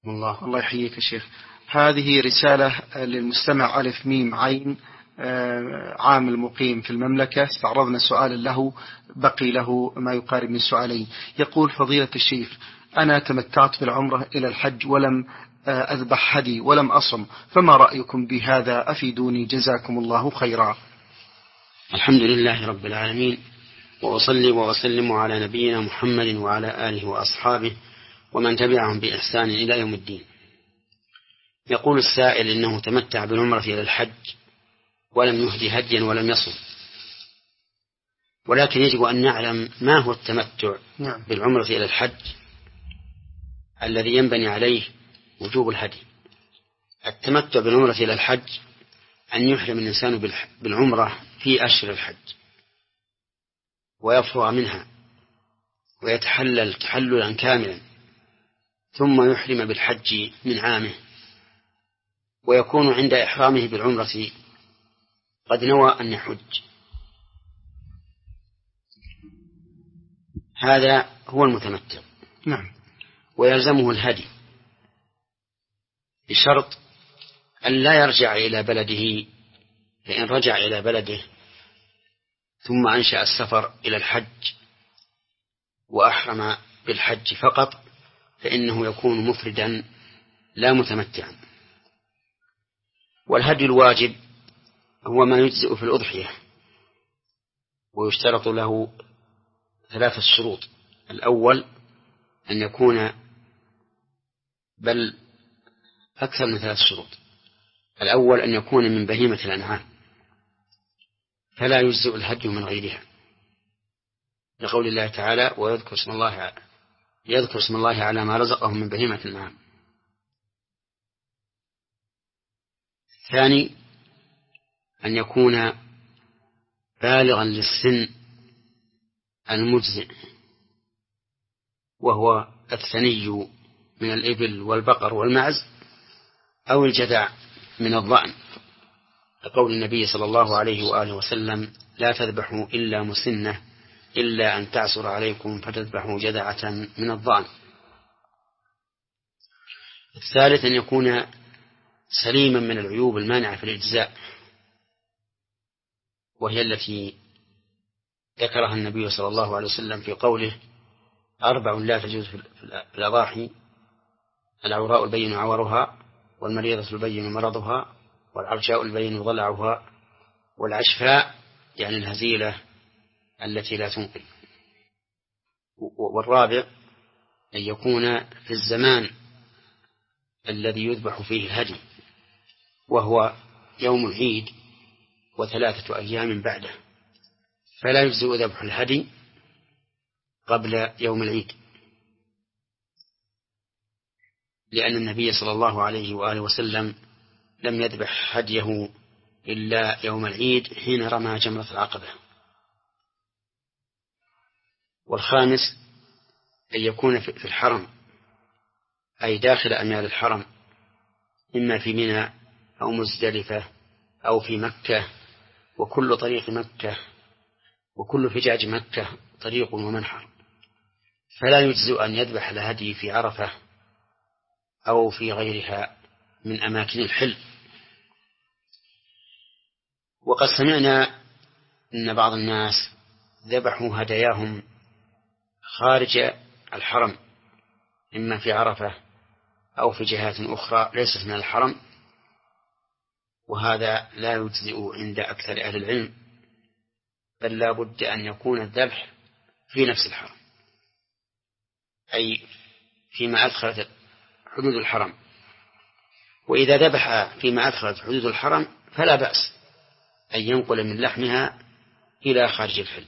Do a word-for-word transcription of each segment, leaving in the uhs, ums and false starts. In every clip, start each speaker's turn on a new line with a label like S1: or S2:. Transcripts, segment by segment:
S1: الله الله يحييك يا شيخ. هذه رسالة للمستمع ألف ميم عين عامل مقيم في المملكة، استعرضنا سؤالا له بقي له ما يقارب من سؤالين. يقول: فضيلة الشيخ، أنا تمتعت بالعمرة إلى الحج ولم أذبح هدي ولم أصم، فما رأيكم بهذا؟ أفيدوني جزاكم الله خيرا.
S2: الحمد لله رب العالمين، وأصلي وأسلم على نبينا محمد وعلى آله وأصحابه ومن تبعهم بإحسان إلى يوم الدين. يقول السائل إنه تمتع بالعمرة إلى الحج ولم يهدي هديا ولم يصم، ولكن يجب أن نعلم ما هو التمتع بالعمرة إلى الحج الذي ينبني عليه وجوب الهدي. التمتع بالعمرة إلى الحج أن يحرم الإنسان بالعمرة في أشهر الحج ويفرغ منها ويتحلل تحللا كاملا، ثم يحرم بالحج من عامه، ويكون عند إحرامه بالعمرة قد نوى أن يحج. هذا هو المتمتع.
S1: نعم.
S2: ويلزمه الهدي بشرط أن لا يرجع إلى بلده، فإن رجع إلى بلده ثم أنشأ السفر إلى الحج وأحرم بالحج فقط فإنه يكون مفردا لا متمتعا. والهدي الواجب هو ما يجزئ في الأضحية، ويشترط له ثلاثة شروط. الأول أن يكون، بل أكثر من ثلاث شروط. الأول أن يكون من بهيمة الأنعام، فلا يجزئ الهدي من غيرها، لقول الله تعالى: ويذكر اسم الله يذكر اسم الله على ما رزقهم من بهيمة الأنعام. الثاني أن يكون بالغا للسن المجزئ، وهو الثني من الإبل والبقر والمعز، أو الجذع من الضأن، لقول النبي صلى الله عليه وآله وسلم: لا تذبحوا إلا مسنة إلا أن تعسر عليكم فتذبحوا جذعة من الضأن. الثالث أن يكون سليما من العيوب المانعة في الإجزاء، وهي التي ذكرها النبي صلى الله عليه وسلم في قوله: أربع لا تجوز في الأضاحي: العوراء البين عورها، والمريضة البين مرضها، والعرجاء البين ضلعها، والعشفاء يعني الهزيلة التي لا تنقل. والرابع أن يكون في الزمان الذي يذبح فيه الهدي، وهو يوم العيد وثلاثة أيام بعده، فلا يجزئ ذبح الهدي قبل يوم العيد، لأن النبي صلى الله عليه وآله وسلم لم يذبح هديه إلا يوم العيد حين رمى جمرة العقبة. والخامس أن يكون في الحرم، أي داخل أميال الحرم، إما في منى أو مزدلفة أو في مكة، وكل طريق مكة وكل فجاج مكة طريق ومنحر، فلا يجزئ أن يذبح الهدي في عرفة أو في غيرها من أماكن الحل. وقد سمعنا أن بعض الناس ذبحوا هداياهم خارج الحرم، إما في عرفة أو في جهات أخرى ليست من الحرم، وهذا لا يجزئ عند أكثر أهل العلم، بل لا بد أن يكون الذبح في نفس الحرم، أي فيما أدخلت حدود الحرم. وإذا ذبح فيما أدخلت حدود الحرم فلا بأس أن ينقل من لحمها إلى خارج الحل.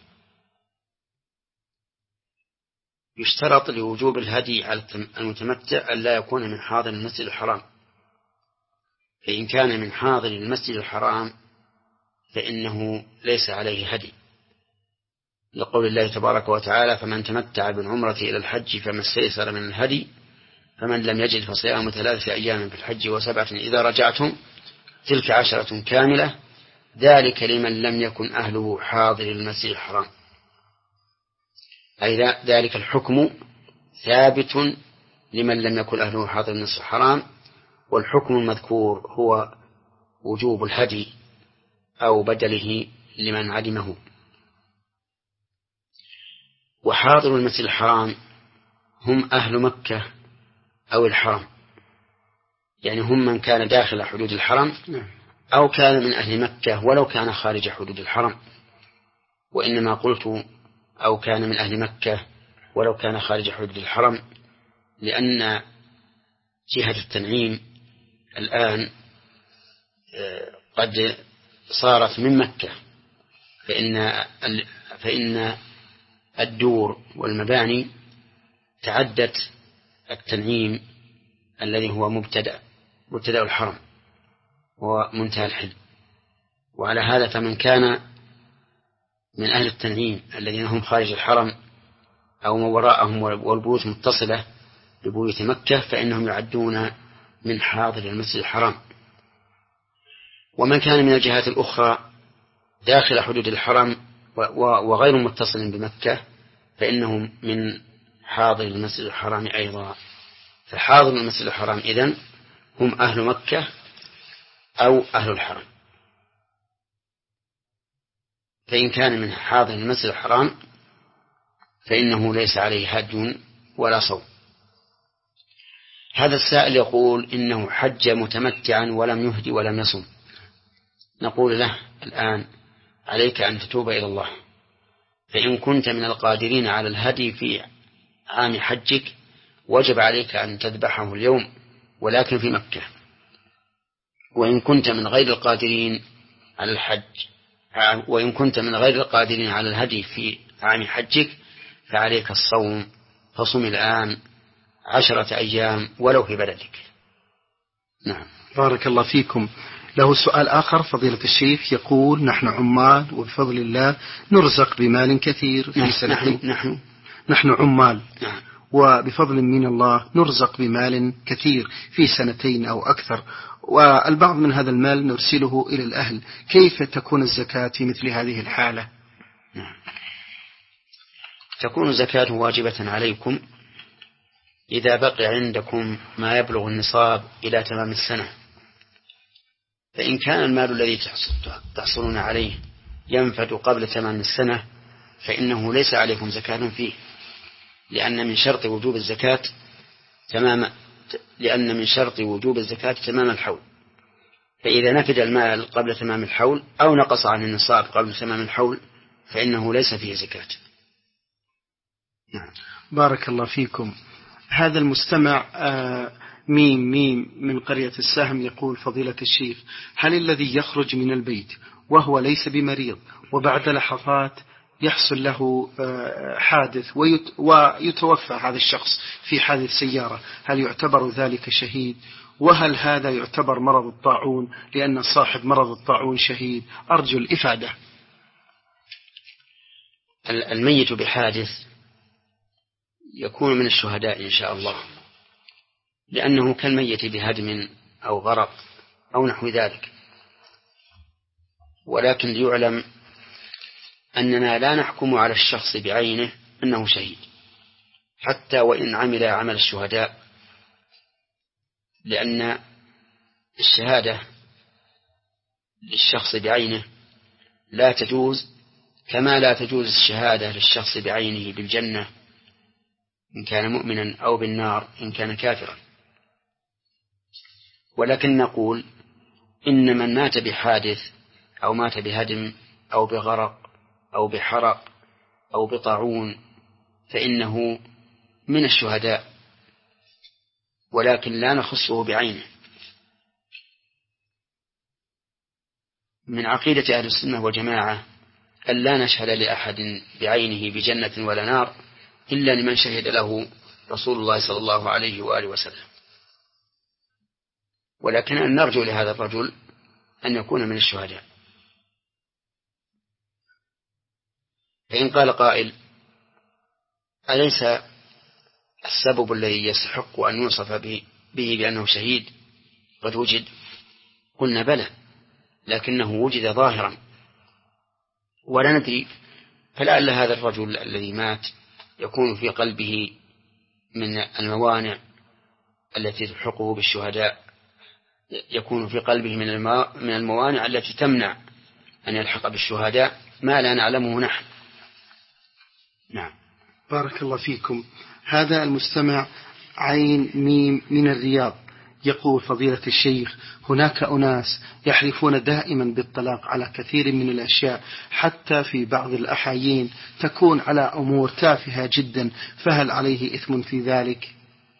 S2: يشترط لوجوب الهدي على المتمتع أن لا يكون من حاضر المسجد الحرام، فإن كان من حاضر المسجد الحرام فإنه ليس عليه هدي، لقول الله تبارك وتعالى: فمن تمتع بالعمرة إلى الحج فما استيسر من الهدي فمن لم يجد فصيام ثلاثة أيام في الحج وسبعة إذا رجعتم تلك عشرة كاملة ذلك لمن لم يكن أهله حاضر المسجد الحرام. أي ذلك الحكم ثابت لمن لم يكن أهله حاضر المسجد الحرام، والحكم المذكور هو وجوب الهدي أو بدله لمن عدمه. وحاضر المسجد الحرام هم أهل مكة أو الحرم، يعني هم من كان داخل حدود الحرم أو كان من أهل مكة ولو كان خارج حدود الحرم. وإنما قلت أو كان من أهل مكة ولو كان خارج حدود الحرم لأن جهة التنعيم الآن قد صارت من مكة، فإن فإن الدور والمباني تعدت التنعيم الذي هو مبتدأ مبتدأ الحرم ومنتهى الحل. وعلى هذا فمن كان من أهل التنعيم الذين هم خارج الحرم أو ما وراءهم والبيوت متصلة ببيوت مكة فإنهم يعدون من حاضر المسجد الحرام. ومن كان من الجهات الأخرى داخل حدود الحرم وغير متصل بمكة فإنهم من حاضر المسجد الحرام أيضا. فحاضر المسجد الحرام إذن هم أهل مكة أو أهل الحرم. فإن كان من حاضر المسجد الحرام فإنه ليس عليه هدي ولا صوم. هذا السائل يقول إنه حج متمتعا ولم يهدي ولم يصم. نقول له الآن عليك أن تتوب إلى الله، فإن كنت من القادرين على الهدي في عام حجك وجب عليك أن تذبحه اليوم ولكن في مكة. وإن كنت من غير القادرين على الحج وإن كنت من غير القادرين على الهدي في عام حجك فعليك الصوم، فصم الآن عشرة أيام ولو في بلدك. نعم.
S1: بارك الله فيكم. له سؤال آخر فضيلة الشيخ يقول: نحن عمال وبفضل الله نرزق بمال كثير في سنتين.
S2: نحن, نحن,
S1: نحن عمال
S2: نعم.
S1: وبفضل من الله نرزق بمال كثير في سنتين أو أكثر، والبعض من هذا المال نرسله إلى الأهل، كيف تكون الزكاة في مثل هذه الحالة؟
S2: نعم. تكون الزكاة واجبة عليكم إذا بقي عندكم ما يبلغ النصاب إلى تمام السنة. فإن كان المال الذي تحصلون عليه ينفد قبل تمام السنة فإنه ليس عليكم زكاة فيه، لأن من شرط وجوب الزكاة تمام لأن من شرط وجوب الزكاة تمام الحول. فإذا نفد المال قبل تمام الحول أو نقص عن النصاب قبل تمام الحول فإنه ليس فيه زكاة.
S1: نعم. بارك الله فيكم. هذا المستمع آه ميم ميم من قرية السهم يقول: فضيلة الشيخ، هل الذي يخرج من البيت وهو ليس بمريض وبعد لحظات يحصل له حادث ويتوفى هذا الشخص في حادث سيارة، هل يعتبر ذلك شهيد؟ وهل هذا يعتبر مرض الطاعون لأن صاحب مرض الطاعون شهيد؟ أرجو الإفادة.
S2: الميت بحادث يكون من الشهداء إن شاء الله، لأنه كالميت بهدم أو غرق أو نحو ذلك. ولكن ليعلم أننا لا نحكم على الشخص بعينه أنه شهيد حتى وإن عمل عمل الشهداء، لأن الشهادة للشخص بعينه لا تجوز، كما لا تجوز الشهادة للشخص بعينه بالجنة إن كان مؤمنا أو بالنار إن كان كافرا. ولكن نقول إن من مات بحادث أو مات بهدم أو بغرق أو بحرق أو بطاعون فإنه من الشهداء، ولكن لا نخصه بعينه. من عقيدة أهل السنة والجماعة أن لا نشهد لأحد بعينه بجنة ولا نار إلا لمن شهد له رسول الله صلى الله عليه وآله وسلم. ولكن أن نرجو لهذا الرجل أن يكون من الشهداء. فإن قال قائل: أليس السبب الذي يستحق أن يوصف به بأنه شهيد قد وجد؟ قلنا بلى، لكنه وجد ظاهرا ولا ندري، فلعل هذا الرجل الذي مات يكون في قلبه من الموانع التي تلحقه بالشهداء يكون في قلبه من الموانع التي تمنع أن يلحق بالشهداء ما لا نعلمه نحن. نعم.
S1: بارك الله فيكم. هذا المستمع عين ميم من الرياض يقول: فضيلة الشيخ، هناك أناس يحلفون دائما بالطلاق على كثير من الأشياء، حتى في بعض الأحايين تكون على أمور تافهة جدا، فهل عليه إثم في ذلك؟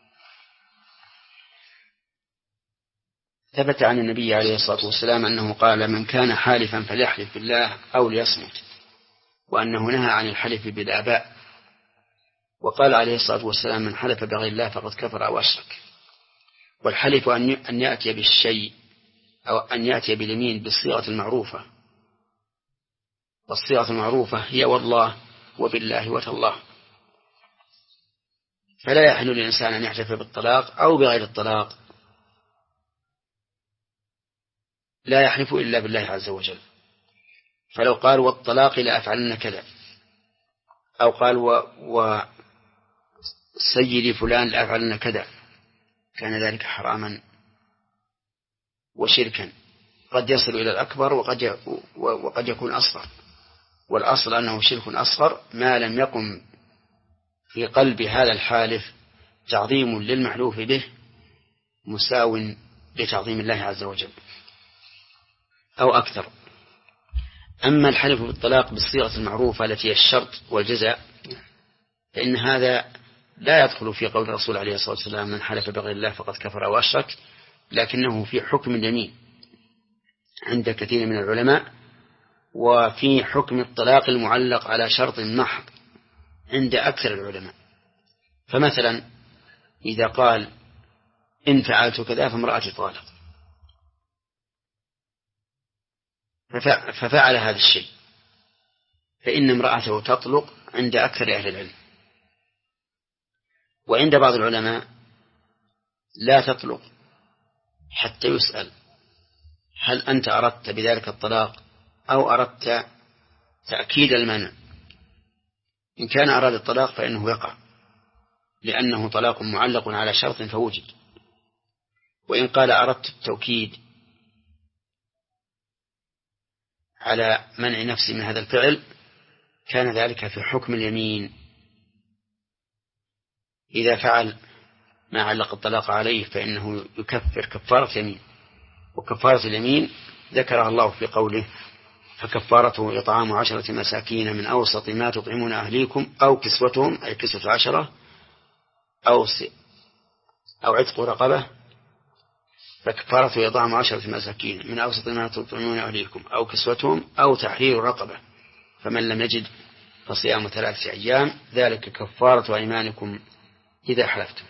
S2: ثبت عن النبي عليه الصلاة والسلام أنه قال: من كان حالفا فليحلف بالله أو ليصمت، وأنه نهى عن الحلف بالآباء، وقال عليه الصلاة والسلام: من حلف بغير الله فقد كفر أو أشرك. والحلف أن يأتي بالشيء أو أن يأتي باليمين بالصيغة المعروفة، والصيغة المعروفة هي والله وبالله وتالله، فلا يحل للإنسان أن يحلف بالطلاق أو بغير الطلاق، لا يحلف إلا بالله عز وجل. فلو قال والطلاق لا أفعلن كذا، أو قال وسيدي فلان لا أفعلن كذا، كان ذلك حراما وشركا، قد يصل إلى الأكبر وقد وقد يكون أصغر، والأصل أنه شرك أصغر ما لم يقم في قلب هذا الحالف تعظيم للمحلوف به مساو لتعظيم الله عز وجل أو أكثر. أما الحلف بالطلاق بالصيغة المعروفة التي هي الشرط والجزاء، فإن هذا لا يدخل في قول الرسول عليه الصلاة والسلام: من حلف بغير الله فقد كفر أو أشرك، لكنه في حكم اليمين عند كثير من العلماء، وفي حكم الطلاق المعلق على شرط محض عند أكثر العلماء. فمثلا إذا قال: إن فعلت كذا فامرأتي طالق، ففعل هذا الشيء، فإن امرأته تطلق عند أكثر أهل العلم. وعند بعض العلماء لا تطلق حتى يسأل: هل أنت أردت بذلك الطلاق أو أردت تأكيد المنع؟ إن كان أراد الطلاق فإنه يقع، لأنه طلاق معلق على شرط فوجد. وإن قال أردت التوكيد على منع نفسي من هذا الفعل، كان ذلك في حكم اليمين. إذا فعل ما علق الطلاق عليه فإنه يكفر كفارة يمين، وكفارة اليمين ذكرها الله في قوله: فكفارته إطعام عشرة مساكين من أوسط ما تطعمون أهليكم أو كسوتهم، أي كسوة عشرة، أو أو عتق رقبة. فكفارته إطعام عشرة مساكين من أوسط ما تطعمون أهليكم أو كسوتهم أو تحرير رقبة، فمن لم يجد فصيام ثلاثة أيام، ذلك كفارة أيمانكم إذا حلفتم.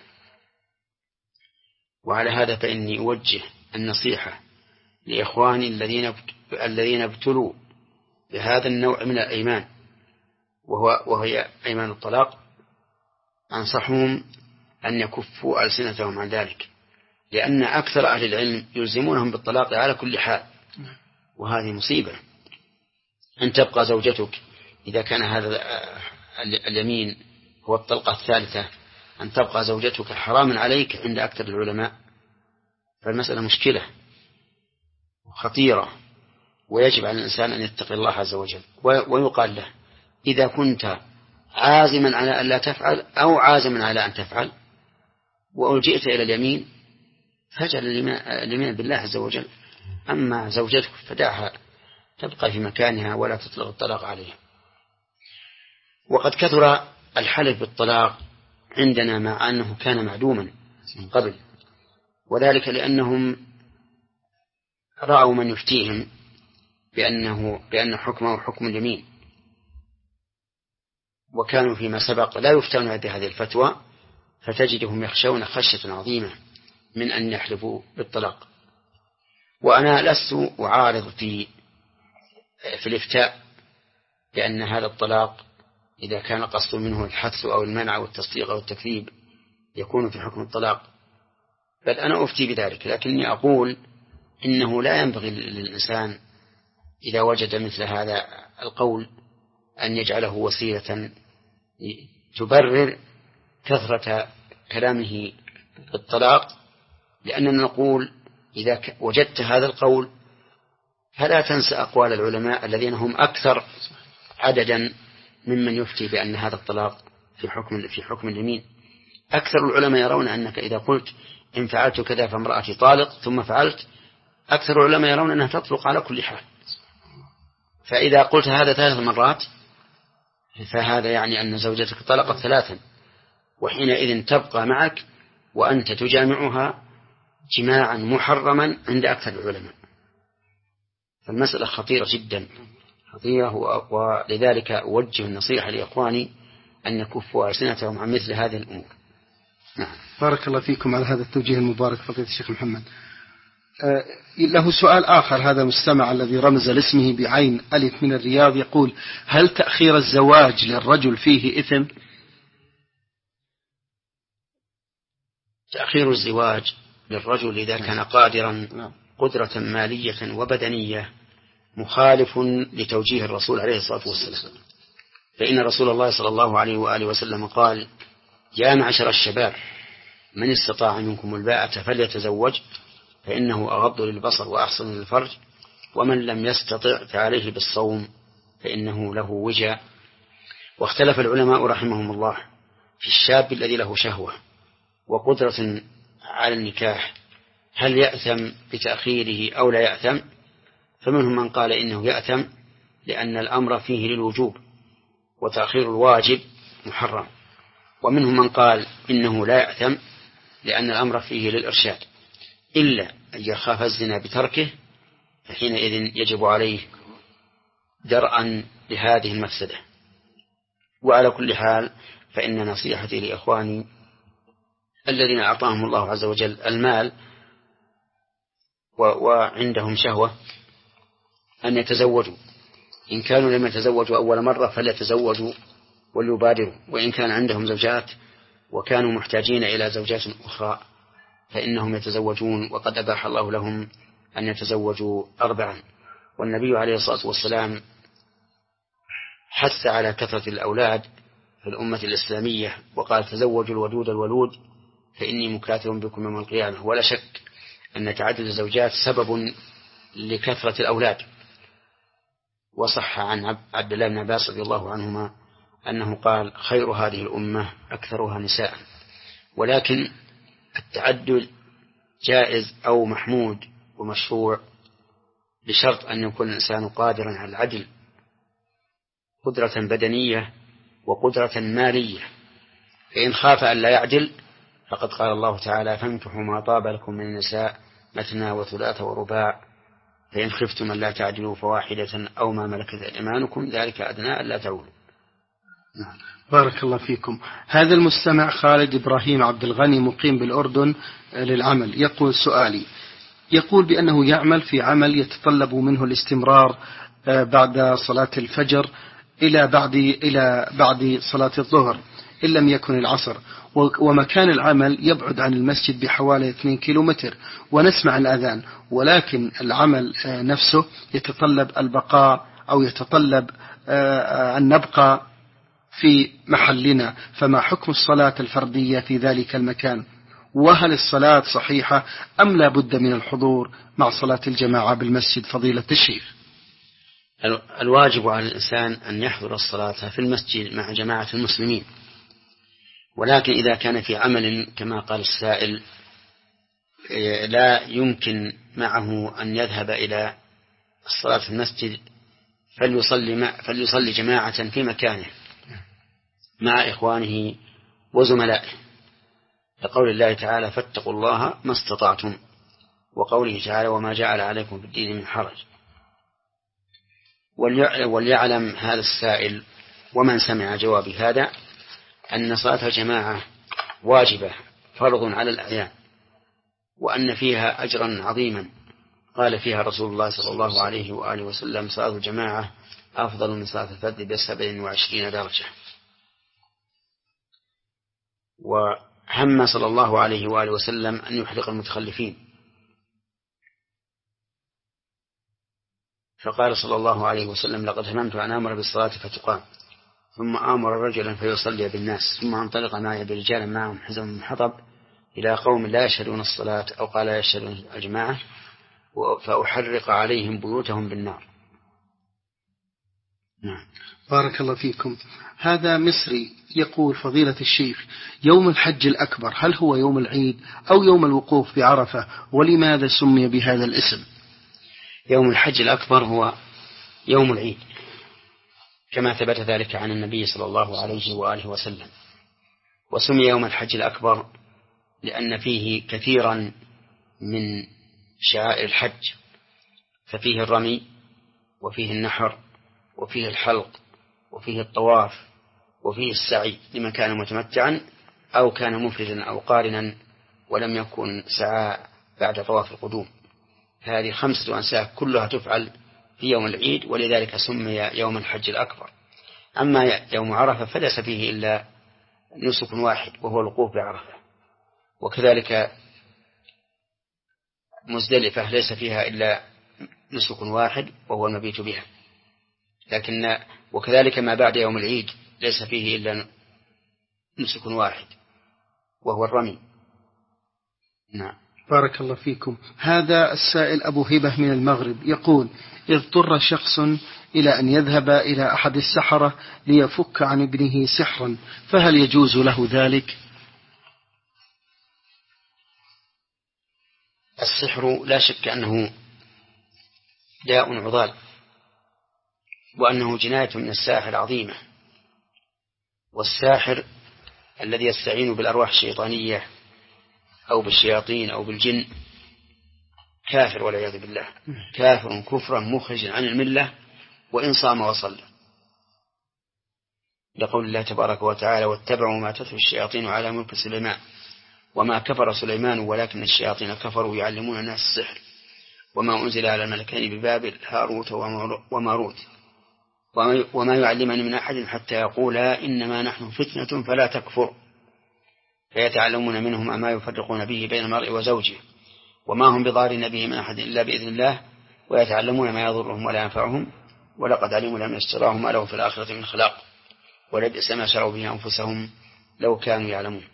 S2: وعلى هذا فإني أوجه النصيحة لإخواني الذين الذين ابتلوا بهذا النوع من الأيمان، وهو وهي أيمان الطلاق، أنصحهم أن يكفوا ألسنتهم عن ذلك، لأن أكثر أهل العلم يلزمونهم بالطلاق على كل حال، وهذه مصيبة. أن تبقى زوجتك إذا كان هذا اليمين هو الطلقة الثالثة، أن تبقى زوجتك حراما عليك عند أكثر العلماء، فالمسألة مشكلة خطيرة، ويجب على الإنسان أن يتقي الله عز وجل. ويقال له: إذا كنت عازما على أن لا تفعل أو عازما على أن تفعل وألجئت إلى اليمين، فاجعل اليمين بالله عز وجل. أما زوجتك فدعها تبقى في مكانها ولا تطلق الطلاق عليها. وقد كثر الحلف بالطلاق عندنا مع أنه كان معدوما من قبل، وذلك لأنهم رأوا من يفتيهم بأنه بأن حكمه حكم اليمين، وكانوا فيما سبق لا يفتون بهذه الفتوى، فتجدهم يخشون خشية عظيمة من أن يحلفوا بالطلاق. وأنا لست أعارض في في الإفتاء بأن هذا الطلاق إذا كان قصد منه الحث أو المنع أو التصديق أو التكذيب يكون في حكم الطلاق، بل أنا أفتي بذلك، لكني أقول إنه لا ينبغي للإنسان إذا وجد مثل هذا القول أن يجعله وسيلة تبرر كثرة كلامه الطلاق، لأننا نقول إذا وجدت هذا القول فلا تنسى أقوال العلماء الذين هم أكثر عددا ممن يفتي بأن هذا الطلاق في حكم في حكم اليمين. أكثر العلماء يرون أنك إذا قلت إن فعلت كذا فامرأتي طالق ثم فعلت، أكثر العلماء يرون أنها تطلق على كل حال. فإذا قلت هذا ثلاث مرات فهذا يعني أن زوجتك طلقت ثلاثا، وحينئذ تبقى معك وأنت تجامعها جماعا محرما عند أكثر العلماء. فالمسألة خطيرة جدا خطيرة، ولذلك أوجه النصيحة لإخواني أن يكفوا ألسنتهم عن مثل هذه الأمور.
S1: نعم. بارك الله فيكم على هذا التوجيه المبارك فضيلة الشيخ محمد. أه له سؤال آخر، هذا مستمع الذي رمز لاسمه بعين ألف من الرياض يقول: هل تأخير الزواج للرجل فيه إثم؟
S2: تأخير الزواج للرجل إذا كان قادرا قدرة مالية وبدنية مخالف لتوجيه الرسول عليه الصلاة والسلام، فإن رسول الله صلى الله عليه وآله وسلم قال: يا معشر الشباب من استطاع منكم الباءة فليتزوج فإنه أغض للبصر وأحسن للفرج، ومن لم يستطع فعليه بالصوم فإنه له وجاء. واختلف العلماء رحمهم الله في الشاب الذي له شهوة وقدرة على النكاح هل يأثم بتأخيره أو لا يأثم، فمنهم من قال إنه يأثم لأن الأمر فيه للوجوب وتأخير الواجب محرم، ومنهم من قال إنه لا يأثم لأن الأمر فيه للإرشاد، إلا أن يخاف الزنا بتركه فحينئذ يجب عليه درءا لهذه المفسدة. وعلى كل حال فإن نصيحتي لإخواني الذين أعطاهم الله عز وجل المال وعندهم شهوة أن يتزوجوا، إن كانوا لم يتزوجوا أول مرة فليتزوجوا وليبادروا، وإن كان عندهم زوجات وكانوا محتاجين إلى زوجات أخرى فإنهم يتزوجون، وقد أباح الله لهم أن يتزوجوا أربعا. والنبي عليه الصلاة والسلام حث على كثرة الأولاد في الأمة الإسلامية وقال: تزوجوا الودود الولود فإني مكاثر بكم يوم القيامة. ولا شك أن تعدد الزوجات سبب لكثرة الأولاد. وصح عن عبد الله بن عباس رضي الله عنهما أنه قال: خير هذه الأمة أكثرها نساء. ولكن التعدد جائز أو محمود ومشروع بشرط أن يكون الإنسان قادرا على العدل، قدرة بدنية وقدرة مالية، فإن خاف أن لا يعدل فقد قال الله تعالى: فانكحوا ما طاب لكم من النساء مثنى وثلاث ورباع فإن خفتم أن لا تعدلوا فواحدة أو ما ملكت أيمانكم ذلك أدنى ألا تعولوا.
S1: نعم. بارك الله فيكم. هذا المستمع خالد إبراهيم عبد الغني مقيم بالأردن للعمل يقول: سؤالي، يقول بأنه يعمل في عمل يتطلب منه الاستمرار بعد صلاة الفجر إلى بعد إلى بعد صلاة الظهر إن لم يكن العصر، ومكان العمل يبعد عن المسجد بحوالي اثنين كيلومتر، ونسمع الأذان، ولكن العمل نفسه يتطلب البقاء أو يتطلب أن نبقى في محلنا، فما حكم الصلاة الفردية في ذلك المكان؟ وهل الصلاة صحيحة أم لا بد من الحضور مع صلاة الجماعة بالمسجد فضيلة الشيخ؟
S2: الواجب على الإنسان أن يحضر الصلاة في المسجد مع جماعة المسلمين، ولكن إذا كان في عمل كما قال السائل لا يمكن معه أن يذهب إلى الصلاة في المسجد فليصلي, فليصلي جماعة في مكانه مع إخوانه وزملائه، لقول الله تعالى: فاتقوا الله ما استطعتم، وقوله تعالى: وما جعل عليكم في الدين من حرج. وليعلم هذا السائل ومن سمع جواب هذا أن صلاة الجماعة واجبة فرض على الأعيان، وأن فيها أجرا عظيما قال فيها رسول الله صلى الله عليه وآله وسلم: صلاة الجماعة أفضل من صلاة الفرد بسبع وعشرين درجة. وهم صلى الله عليه وآله وسلم أن يحرق المتخلفين، فقال صلى الله عليه وسلم: لقد هممت أن آمر بالصلاة فتقام، ثم آمر رجلا فيصلي بالناس، ثم انطلق معي برجال معهم حزم من حطب إلى قوم لا يشهدون الصلاة أو قال لا يشهدون الجماعة فأحرق عليهم بيوتهم بالنار.
S1: نعم. بارك الله فيكم. هذا مصري يقول: فضيلة الشيخ، يوم الحج الأكبر هل هو يوم العيد أو يوم الوقوف بعرفة، ولماذا سمي بهذا الاسم؟
S2: يوم الحج الأكبر هو يوم العيد كما ثبت ذلك عن النبي صلى الله عليه وآله وسلم، وسمي يوم الحج الأكبر لأن فيه كثيرا من شعائر الحج، ففيه الرمي وفيه النحر وفيه الحلق وفيه الطواف وفيه السعي لمن كان متمتعا أو كان مفردا أو قارنا ولم يكن سعى بعد طواف القدوم. هذه خمسة أنساك كلها تفعل في يوم العيد، ولذلك سمي يوم الحج الأكبر. أما يوم عرفة فليس فيه إلا نسك واحد وهو الوقوف بعرفة، وكذلك مزدلفة ليس فيها إلا نسك واحد وهو المبيت بها، لكن وكذلك ما بعد يوم العيد ليس فيه إلا نسك واحد وهو الرمي. نعم.
S1: بارك الله فيكم. هذا السائل أبو هبة من المغرب يقول: اضطر شخص إلى أن يذهب إلى أحد السحرة ليفك عن ابنه سحرا، فهل يجوز له ذلك؟
S2: السحر لا شك أنه داء عضال، وأنه جناية من الساحر عظيمة، والساحر الذي يستعين بالأرواح الشيطانية أو بالشياطين أو بالجن كافر والعياذ بالله، كافر كفرا مخرجا عن الملة وإن صام وصلى، لقول الله تبارك وتعالى: واتبعوا ما تتلو الشياطين على ملك سليمان وما كفر سليمان ولكن الشياطين كفروا يعلمون الناس السحر وما أنزل على الملكين ببابل هاروت وماروت وما يعلمان من أحد حتى يقولا إنما نحن فتنة فلا تكفر، فيتعلمون منهما ما يفرقون به بين المرء وزوجه وما هم بضارين به من أحد إلا بإذن الله ويتعلمون ما يضرهم ولا ينفعهم ولقد علموا لمن اشتراه ما له في الآخرة من خلاق ولبئس ما شروا به أنفسهم لو كانوا يعلمون.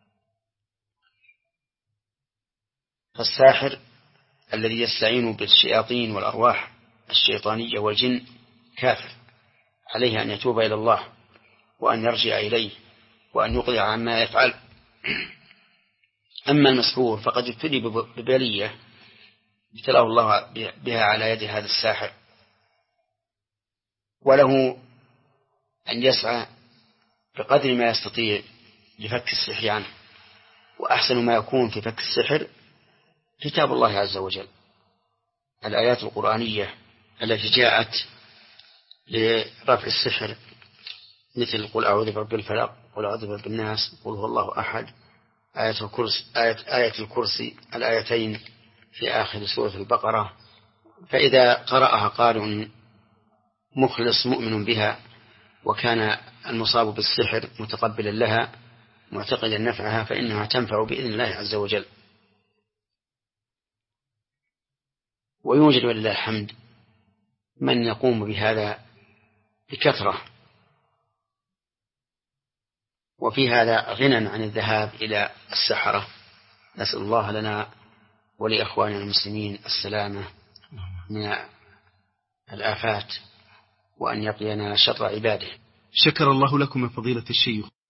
S2: فالساحر الذي يستعين بالشياطين والأرواح الشيطانية والجن كافر، عليه أن يتوب إلى الله وأن يرجع إليه وأن يقلع عما يفعل. أما المسحور فقد ابتلي ببلية ابتلاه الله بها على يد هذا الساحر، وله أن يسعى بقدر ما يستطيع لفك السحر عنه، وأحسن ما يكون في فك السحر كتاب الله عز وجل، الآيات القرآنية التي جاءت لرفع السحر مثل قل أعوذ برب الفلق قل أعوذ برب الناس قل هو الله أحد، آية الكرسي, آية, آية الكرسي الآيتين في آخر سورة البقرة، فإذا قرأها قارئ مخلص مؤمن بها وكان المصاب بالسحر متقبلا لها معتقدا نفعها فإنها تنفع بإذن الله عز وجل. ويوجد ولله الحمد من يقوم بهذا بكثرة، وفي هذا غنى عن الذهاب إلى السحرة. نسأل الله لنا ولإخواننا المسلمين السلامة من الآفات وأن يقينا شر عباده.
S1: شكر الله لكم يا فضيلة الشيخ.